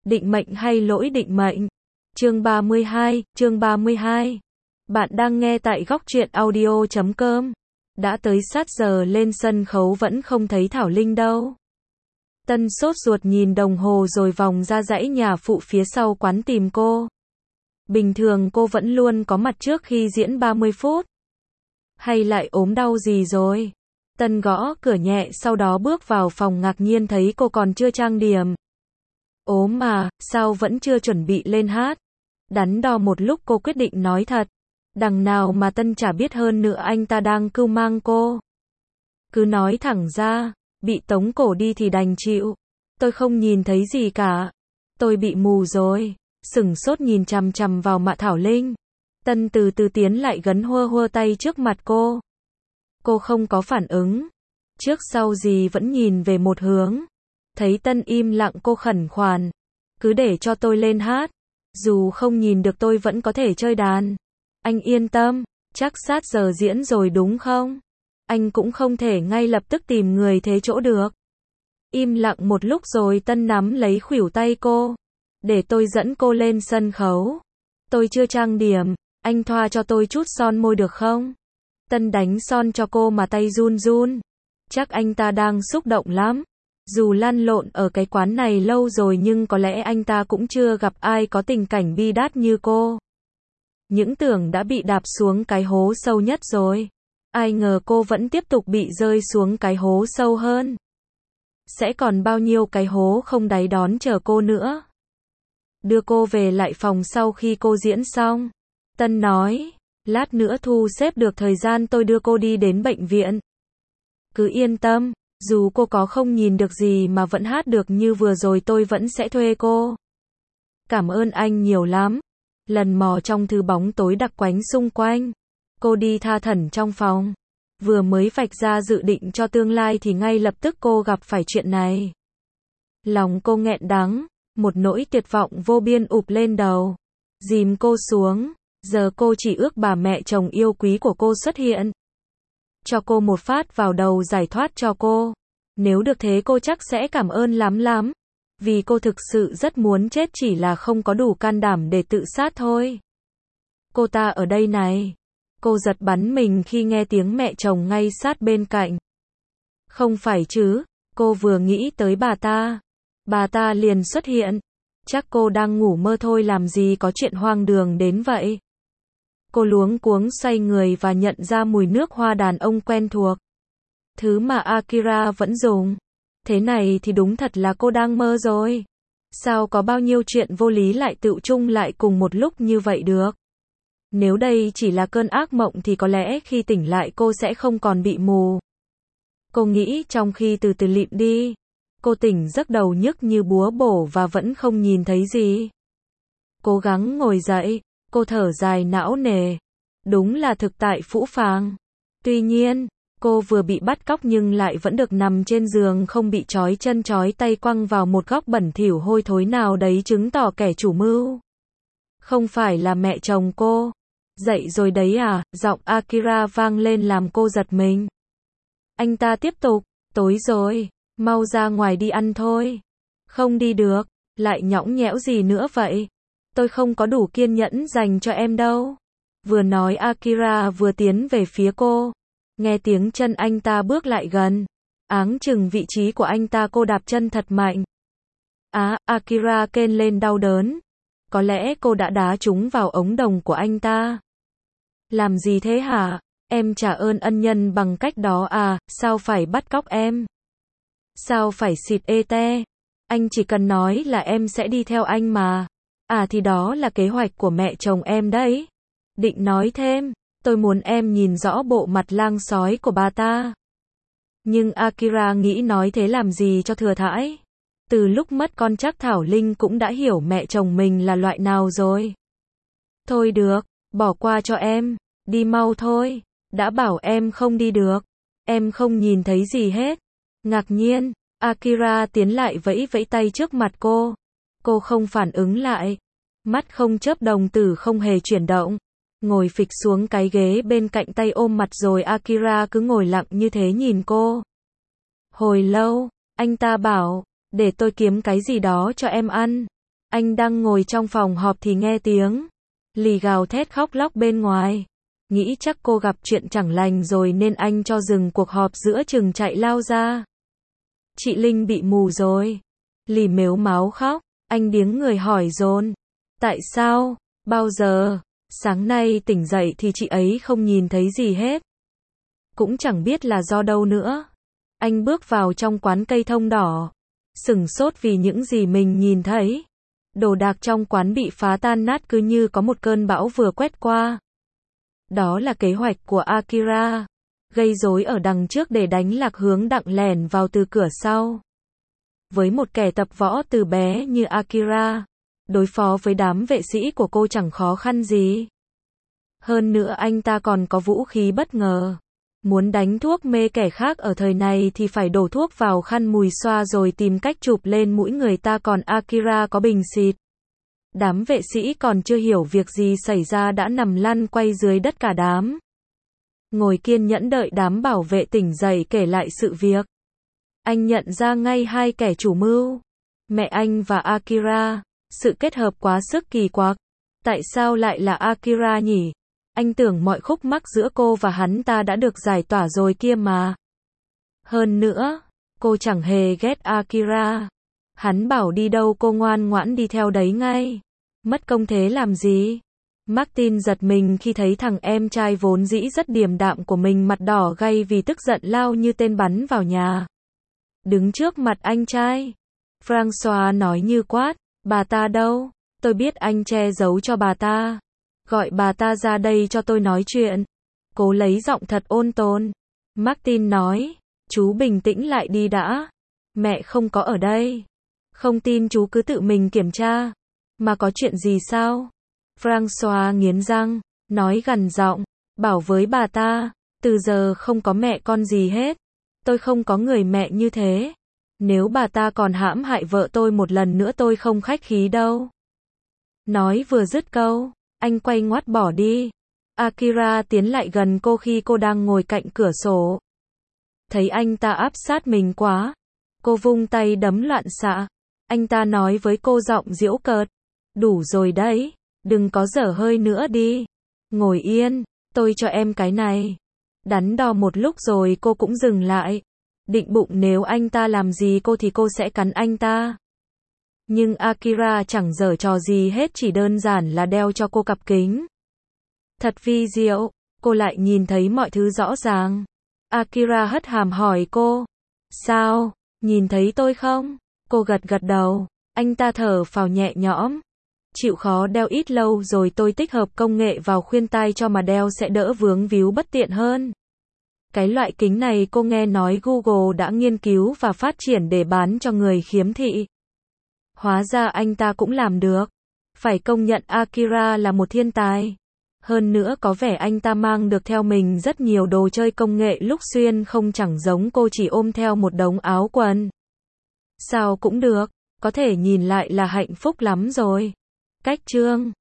Định mệnh hay lỗi định mệnh? Chương 32. Bạn đang nghe tại góc truyện audio.com. Đã tới sát giờ lên sân khấu vẫn không thấy Thảo Linh đâu. Tân sốt ruột nhìn đồng hồ rồi vòng ra dãy nhà phụ phía sau quán tìm cô. Bình thường cô vẫn luôn có mặt trước khi diễn 30 phút. Hay lại ốm đau gì rồi? Tân gõ cửa nhẹ sau đó bước vào phòng ngạc nhiên thấy cô còn chưa trang điểm. Ốm mà, sao vẫn chưa chuẩn bị lên hát? Đắn đo một lúc cô quyết định nói thật. Đằng nào mà Tân chả biết hơn nữa anh ta đang cưu mang cô. Cứ nói thẳng ra, bị tống cổ đi thì đành chịu. Tôi không nhìn thấy gì cả. Tôi bị mù rồi. Sửng sốt nhìn chằm chằm vào mặt Thảo Linh. Tân từ từ tiến lại gần hua tay trước mặt cô. Cô không có phản ứng. Trước sau gì vẫn nhìn về một hướng. Thấy Tân im lặng cô khẩn khoản. Cứ để cho tôi lên hát. Dù không nhìn được tôi vẫn có thể chơi đàn. Anh yên tâm, chắc sát giờ diễn rồi đúng không? Anh cũng không thể ngay lập tức tìm người thế chỗ được. Im lặng một lúc rồi Tân nắm lấy khuỷu tay cô. Để tôi dẫn cô lên sân khấu. Tôi chưa trang điểm, anh thoa cho tôi chút son môi được không? Tân đánh son cho cô mà tay run run. Chắc anh ta đang xúc động lắm. Dù lăn lộn ở cái quán này lâu rồi nhưng có lẽ anh ta cũng chưa gặp ai có tình cảnh bi đát như cô. Những tưởng đã bị đạp xuống cái hố sâu nhất rồi. Ai ngờ cô vẫn tiếp tục bị rơi xuống cái hố sâu hơn. Sẽ còn bao nhiêu cái hố không đáy đón chờ cô nữa. Đưa cô về lại phòng sau khi cô diễn xong. Tân nói, lát nữa thu xếp được thời gian tôi đưa cô đi đến bệnh viện. Cứ yên tâm, dù cô có không nhìn được gì mà vẫn hát được như vừa rồi tôi vẫn sẽ thuê cô. Cảm ơn anh nhiều lắm. Lần mò trong thứ bóng tối đặc quánh xung quanh. Cô đi tha thẩn trong phòng. Vừa mới vạch ra dự định cho tương lai thì ngay lập tức cô gặp phải chuyện này. Lòng cô nghẹn đắng. Một nỗi tuyệt vọng vô biên ụp lên đầu. Dìm cô xuống. Giờ cô chỉ ước bà mẹ chồng yêu quý của cô xuất hiện. Cho cô một phát vào đầu giải thoát cho cô. Nếu được thế cô chắc sẽ cảm ơn lắm lắm. Vì cô thực sự rất muốn chết chỉ là không có đủ can đảm để tự sát thôi. Cô ta ở đây này. Cô giật bắn mình khi nghe tiếng mẹ chồng ngay sát bên cạnh. Không phải chứ, cô vừa nghĩ tới bà ta liền xuất hiện. Chắc cô đang ngủ mơ thôi làm gì có chuyện hoang đường đến vậy. Cô luống cuống xoay người và nhận ra mùi nước hoa đàn ông quen thuộc. Thứ mà Akira vẫn dùng. Thế này thì đúng thật là cô đang mơ rồi. Sao có bao nhiêu chuyện vô lý lại tựu chung lại cùng một lúc như vậy được? Nếu đây chỉ là cơn ác mộng thì có lẽ khi tỉnh lại cô sẽ không còn bị mù. Cô nghĩ trong khi từ từ lịm đi. Cô tỉnh giấc đầu nhức như búa bổ và vẫn không nhìn thấy gì. Cố gắng ngồi dậy, cô thở dài não nề. Đúng là thực tại phũ phàng. Tuy nhiên, cô vừa bị bắt cóc nhưng lại vẫn được nằm trên giường không bị trói chân trói tay quăng vào một góc bẩn thỉu hôi thối nào đấy chứng tỏ kẻ chủ mưu. Không phải là mẹ chồng cô. Dậy rồi đấy à, giọng Akira vang lên làm cô giật mình. Anh ta tiếp tục, tối rồi, mau ra ngoài đi ăn thôi. Không đi được, lại nhõng nhẽo gì nữa vậy? Tôi không có đủ kiên nhẫn dành cho em đâu. Vừa nói Akira vừa tiến về phía cô. Nghe tiếng chân anh ta bước lại gần. Áng chừng vị trí của anh ta cô đạp chân thật mạnh. Akira kêu lên đau đớn. Có lẽ cô đã đá trúng vào ống đồng của anh ta. Làm gì thế hả? Em trả ơn ân nhân bằng cách đó à, sao phải bắt cóc em? Sao phải xịt ê? Anh chỉ cần nói là em sẽ đi theo anh mà. Thì đó là kế hoạch của mẹ chồng em đấy. Định nói thêm, tôi muốn em nhìn rõ bộ mặt lang sói của bà ta. Nhưng Akira nghĩ nói thế làm gì cho thừa thãi. Từ lúc mất con chắc Thảo Linh cũng đã hiểu mẹ chồng mình là loại nào rồi. Thôi được, bỏ qua cho em, đi mau thôi. Đã bảo em không đi được. Em không nhìn thấy gì hết. Ngạc nhiên, Akira tiến lại vẫy vẫy tay trước mặt cô. Cô không phản ứng lại. Mắt không chớp đồng tử không hề chuyển động. Ngồi phịch xuống cái ghế bên cạnh tay ôm mặt rồi Akira cứ ngồi lặng như thế nhìn cô. Hồi lâu, anh ta bảo, để tôi kiếm cái gì đó cho em ăn. Anh đang ngồi trong phòng họp thì nghe tiếng Lì gào thét khóc lóc bên ngoài. Nghĩ chắc cô gặp chuyện chẳng lành rồi nên anh cho dừng cuộc họp giữa chừng chạy lao ra. Chị Linh bị mù rồi. Lì mếu máo khóc. Anh điếng người hỏi dồn. Tại sao? Bao giờ? Sáng nay tỉnh dậy thì chị ấy không nhìn thấy gì hết. Cũng chẳng biết là do đâu nữa. Anh bước vào trong quán cây thông đỏ. Sửng sốt vì những gì mình nhìn thấy. Đồ đạc trong quán bị phá tan nát cứ như có một cơn bão vừa quét qua. Đó là kế hoạch của Akira. Gây rối ở đằng trước để đánh lạc hướng Đặng lẻn vào từ cửa sau. Với một kẻ tập võ từ bé như Akira, đối phó với đám vệ sĩ của cô chẳng khó khăn gì. Hơn nữa anh ta còn có vũ khí bất ngờ. Muốn đánh thuốc mê kẻ khác ở thời này thì phải đổ thuốc vào khăn mùi xoa rồi tìm cách chụp lên mũi người ta, còn Akira có bình xịt. Đám vệ sĩ còn chưa hiểu việc gì xảy ra đã nằm lăn quay dưới đất cả đám. Ngồi kiên nhẫn đợi đám bảo vệ tỉnh dậy kể lại sự việc. Anh nhận ra ngay hai kẻ chủ mưu. Mẹ anh và Akira. Sự kết hợp quá sức kỳ quặc. Tại sao lại là Akira nhỉ? Anh tưởng mọi khúc mắc giữa cô và hắn ta đã được giải tỏa rồi kia mà. Hơn nữa, cô chẳng hề ghét Akira. Hắn bảo đi đâu cô ngoan ngoãn đi theo đấy ngay. Mất công thế làm gì? Martin giật mình khi thấy thằng em trai vốn dĩ rất điềm đạm của mình mặt đỏ gay vì tức giận lao như tên bắn vào nhà. Đứng trước mặt anh trai. François nói như quát, bà ta đâu? Tôi biết anh che giấu cho bà ta. Gọi bà ta ra đây cho tôi nói chuyện. Cố lấy giọng thật ôn tồn. Martin nói, chú bình tĩnh lại đi đã. Mẹ không có ở đây. Không tin chú cứ tự mình kiểm tra. Mà có chuyện gì sao? François nghiến răng, nói gằn giọng, bảo với bà ta, từ giờ không có mẹ con gì hết. Tôi không có người mẹ như thế. Nếu bà ta còn hãm hại vợ tôi một lần nữa tôi không khách khí đâu. Nói vừa dứt câu, anh quay ngoắt bỏ đi. Akira tiến lại gần cô khi cô đang ngồi cạnh cửa sổ. Thấy anh ta áp sát mình quá. Cô vung tay đấm loạn xạ. Anh ta nói với cô giọng giễu cợt. Đủ rồi đấy. Đừng có dở hơi nữa đi. Ngồi yên, tôi cho em cái này. Đắn đo một lúc rồi cô cũng dừng lại. Định bụng nếu anh ta làm gì cô thì cô sẽ cắn anh ta. Nhưng Akira chẳng giở trò gì hết, chỉ đơn giản là đeo cho cô cặp kính. Thật vi diệu, cô lại nhìn thấy mọi thứ rõ ràng. Akira hất hàm hỏi cô. Sao, nhìn thấy tôi không? Cô gật gật đầu. Anh ta thở phào nhẹ nhõm. Chịu khó đeo ít lâu rồi tôi tích hợp công nghệ vào khuyên tai cho mà đeo sẽ đỡ vướng víu bất tiện hơn. Cái loại kính này cô nghe nói Google đã nghiên cứu và phát triển để bán cho người khiếm thị. Hóa ra anh ta cũng làm được. Phải công nhận Akira là một thiên tài. Hơn nữa có vẻ anh ta mang được theo mình rất nhiều đồ chơi công nghệ lúc xuyên không, chẳng giống cô chỉ ôm theo một đống áo quần. Sao cũng được, có thể nhìn lại là hạnh phúc lắm rồi. Cách chương